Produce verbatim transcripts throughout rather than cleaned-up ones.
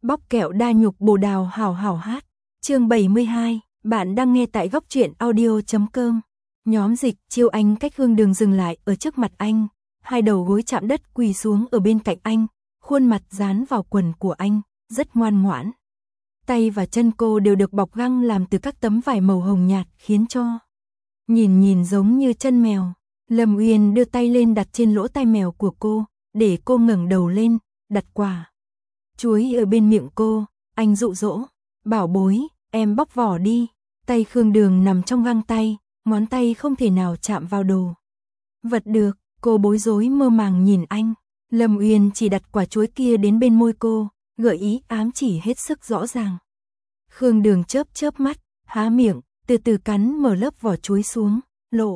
Bóc kẹo đa nhục bồ đào hảo hảo hát. Chương bảy mươi hai, bạn đang nghe tại góc truyện audio chấm com. Nhóm Dịch Chiêu Anh cách Hương Đường dừng lại ở trước mặt anh, hai đầu gối chạm đất quỳ xuống ở bên cạnh anh, khuôn mặt dán vào quần của anh, rất ngoan ngoãn. Tay và chân cô đều được bọc găng làm từ các tấm vải màu hồng nhạt khiến cho nhìn nhìn giống như chân mèo. Lâm Uyên đưa tay lên đặt trên lỗ tai mèo của cô, để cô ngẩng đầu lên, đặt quả chuối ở bên miệng cô. Anh dụ dỗ, bảo bối, em bóc vỏ đi. Tay Khương Đường nằm trong găng tay, ngón tay không thể nào chạm vào đồ vật được. Cô bối rối mơ màng nhìn anh. Lâm Uyên chỉ đặt quả chuối kia đến bên môi cô, gợi ý ám chỉ hết sức rõ ràng. Khương Đường chớp chớp mắt, há miệng, từ từ cắn mở lớp vỏ chuối xuống, lộ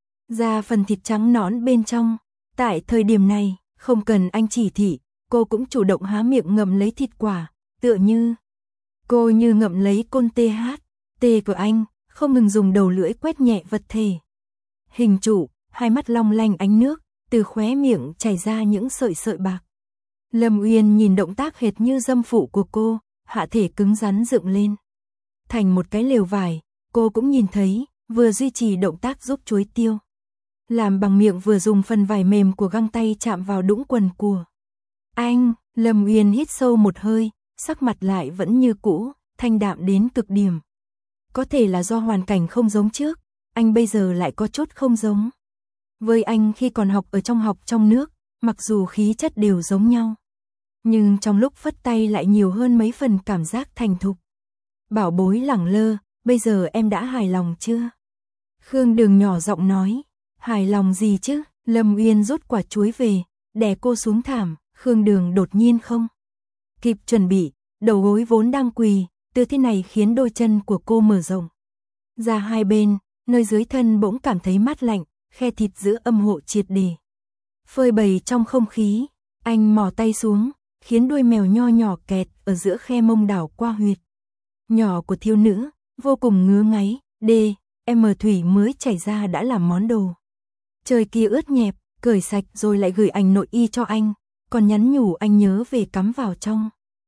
ra phần thịt trắng nõn bên trong. Tại thời điểm này, không cần anh chỉ thị, cô cũng chủ động há miệng ngậm lấy thịt quả, tựa như cô như ngậm lấy côn tê hát, tê của anh, không ngừng dùng đầu lưỡi quét nhẹ vật thể hình trụ, hai mắt long lanh ánh nước, từ khóe miệng chảy ra những sợi sợi bạc. Lâm Uyên nhìn động tác hệt như dâm phụ của cô, hạ thể cứng rắn dựng lên thành một cái lều vải. Cô cũng nhìn thấy, vừa duy trì động tác giúp chuối tiêu làm bằng miệng, vừa dùng phần vải mềm của găng tay chạm vào đũng quần của anh. Lâm Uyên hít sâu một hơi, sắc mặt lại vẫn như cũ, thanh đạm đến cực điểm. Có thể là do hoàn cảnh không giống trước, anh bây giờ lại có chút không giống với anh khi còn học ở trong học trong nước, mặc dù khí chất đều giống nhau, nhưng trong lúc phất tay lại nhiều hơn mấy phần cảm giác thành thục. Bảo bối lẳng lơ, bây giờ em đã hài lòng chưa? Khương Đường nhỏ giọng nói. Hài lòng gì chứ? Lâm Uyên rút quả chuối về, đè cô xuống thảm. Khương Đường đột nhiên không kịp chuẩn bị, đầu gối vốn đang quỳ, tư thế này khiến đôi chân của cô mở rộng ra hai bên, nơi dưới thân bỗng cảm thấy mát lạnh, khe thịt giữa âm hộ triệt để phơi bày trong không khí. Anh mò tay xuống, khiến đuôi mèo nho nhỏ kẹt ở giữa khe mông đảo qua huyệt nhỏ của thiếu nữ, vô cùng ngứa ngáy. Đê, em thủy mới chảy ra đã làm món đồ trời kia ướt nhẹp, cởi sạch rồi lại gửi ảnh nội y cho anh, còn nhắn nhủ anh nhớ về cắm vào trong.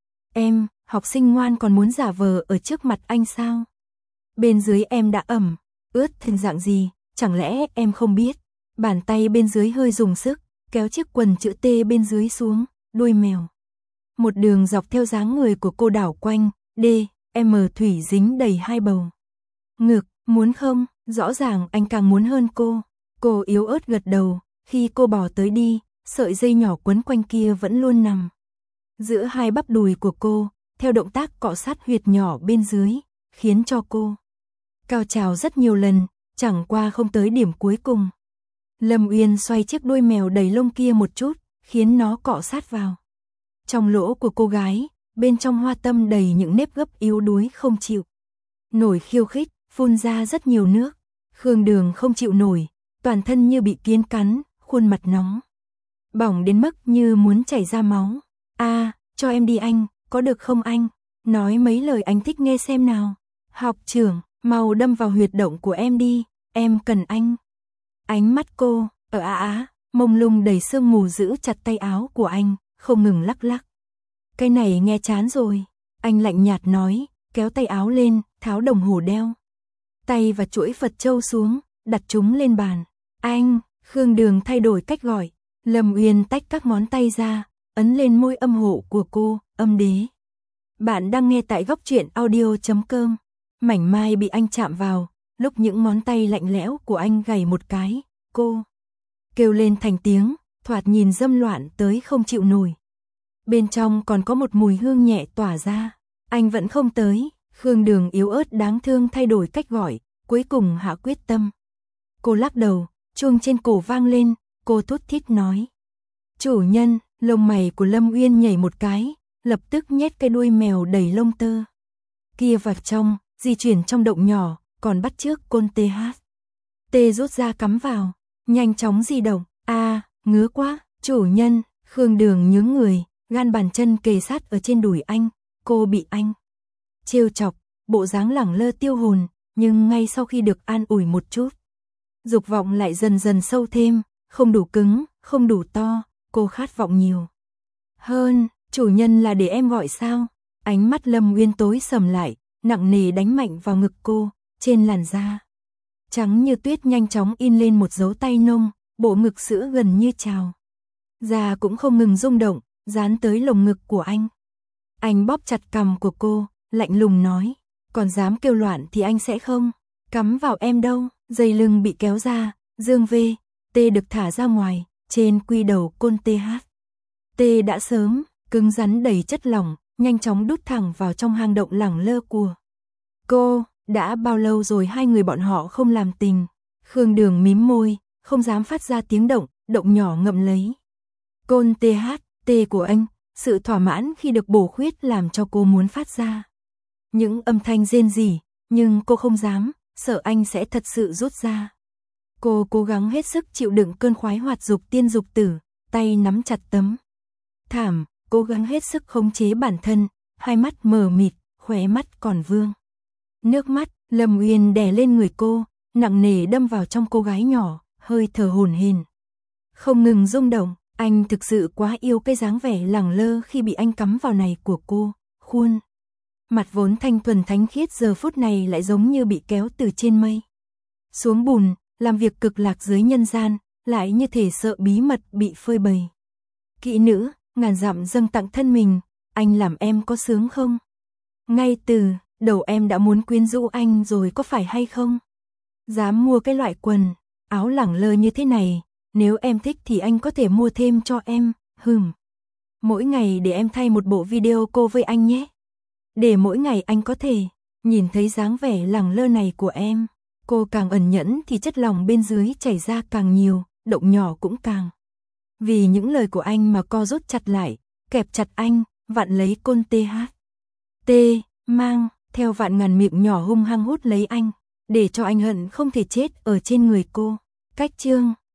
Em, học sinh ngoan còn muốn giả vờ ở trước mặt anh sao? Bên dưới em đã ẩm, ướt thành dạng gì, chẳng lẽ em không biết? Bàn tay bên dưới hơi dùng sức, kéo chiếc quần chữ T bên dưới xuống, đuôi mèo một đường dọc theo dáng người của cô đảo quanh. Đê, em thủy dính đầy hai bầu ngực, muốn không? Rõ ràng anh càng muốn hơn cô. Cô yếu ớt gật đầu, khi cô bỏ tới đi, sợi dây nhỏ quấn quanh kia vẫn luôn nằm giữa hai bắp đùi của cô, theo động tác cọ sát huyệt nhỏ bên dưới, khiến cho cô cao trào rất nhiều lần, chẳng qua không tới điểm cuối cùng. Lâm Uyên xoay chiếc đuôi mèo đầy lông kia một chút, khiến nó cọ sát vào trong lỗ của cô gái, bên trong hoa tâm đầy những nếp gấp yếu đuối không chịu nổi khiêu khích, phun ra rất nhiều nước. Khương Đường không chịu nổi, toàn thân như bị kiến cắn, khuôn mặt nóng bỏng đến mức như muốn chảy ra máu. A, à, cho em đi anh, có được không anh? Nói mấy lời anh thích nghe xem nào. Học trưởng, mau đâm vào huyệt động của em đi, em cần anh. Ánh mắt cô, ở á á, mông lung đầy sương mù giữ chặt tay áo của anh, không ngừng lắc lắc. Cái này nghe chán rồi. Anh lạnh nhạt nói, kéo tay áo lên, tháo đồng hồ đeo tay và chuỗi Phật châu xuống, đặt chúng lên bàn. Anh, Khương Đường thay đổi cách gọi. Lâm Uyên tách các ngón tay ra, ấn lên môi âm hộ của cô, âm đế. Bạn đang nghe tại góc truyện audio chấm com. Mảnh mai bị anh chạm vào, lúc những ngón tay lạnh lẽo của anh gảy một cái, cô kêu lên thành tiếng, thoạt nhìn dâm loạn tới không chịu nổi. Bên trong còn có một mùi hương nhẹ tỏa ra. Anh vẫn không tới. Khương Đường yếu ớt đáng thương thay đổi cách gọi, cuối cùng hạ quyết tâm. Cô lắc đầu, chuông trên cổ vang lên, cô thút thít nói. Chủ nhân. Lông mày của Lâm Uyên nhảy một cái, lập tức nhét cái đuôi mèo đầy lông tơ kia vào trong, di chuyển trong động nhỏ, còn bắt chước côn tê hát. Tê rút ra cắm vào, nhanh chóng di động. A, à, ngứa quá. Chủ nhân. Khương Đường nhướng người, gan bàn chân kề sát ở trên đùi anh. Cô bị anh trêu chọc, bộ dáng lẳng lơ tiêu hồn, nhưng ngay sau khi được an ủi một chút, dục vọng lại dần dần sâu thêm, không đủ cứng, không đủ to, cô khát vọng nhiều hơn. Chủ nhân là để em gọi sao? Ánh mắt Lâm Uyên tối sầm lại, nặng nề đánh mạnh vào ngực cô, trên làn da trắng như tuyết nhanh chóng in lên một dấu tay nông, bộ ngực sữa gần như trào. Da cũng không ngừng rung động, dán tới lồng ngực của anh. Anh bóp chặt cằm của cô, lạnh lùng nói, còn dám kêu loạn thì anh sẽ không cắm vào em đâu. Dây lưng bị kéo ra, Dương V, T được thả ra ngoài, trên quy đầu côn tê hát. T đã sớm, cứng rắn đầy chất lỏng, nhanh chóng đút thẳng vào trong hang động lẳng lơ của cô. Đã bao lâu rồi hai người bọn họ không làm tình. Khương Đường mím môi, không dám phát ra tiếng động, động nhỏ ngậm lấy côn tê hát, T của anh. Sự thỏa mãn khi được bổ khuyết làm cho cô muốn phát ra những âm thanh rên rỉ, nhưng cô không dám, sợ anh sẽ thật sự rút ra. Cô cố gắng hết sức chịu đựng cơn khoái hoạt dục tiên dục tử, tay nắm chặt tấm thảm, cố gắng hết sức khống chế bản thân, hai mắt mờ mịt, khóe mắt còn vương nước mắt. Lâm Uyên đè lên người cô, nặng nề đâm vào trong cô gái nhỏ, hơi thở hổn hển, không ngừng rung động. Anh thực sự quá yêu cái dáng vẻ lẳng lơ khi bị anh cắm vào này của cô. Khuôn mặt vốn thanh thuần thánh khiết giờ phút này lại giống như bị kéo từ trên mây xuống bùn, làm việc cực lạc dưới nhân gian, lại như thể sợ bí mật bị phơi bày. Kỹ nữ, ngàn dặm dâng tặng thân mình, anh làm em có sướng không? Ngay từ đầu em đã muốn quyến rũ anh rồi có phải hay không? Dám mua cái loại quần áo lẳng lơ như thế này, nếu em thích thì anh có thể mua thêm cho em. Hừm. Mỗi ngày để em thay một bộ video cô với anh nhé. Để mỗi ngày anh có thể nhìn thấy dáng vẻ lẳng lơ này của em. Cô càng ẩn nhẫn thì chất lỏng bên dưới chảy ra càng nhiều, động nhỏ cũng càng. Vì những lời của anh mà co rút chặt lại, kẹp chặt anh, vặn lấy côn tê hát. T, mang, theo vạn ngàn miệng nhỏ hung hăng hút lấy anh, để cho anh hận không thể chết ở trên người cô. Cách chương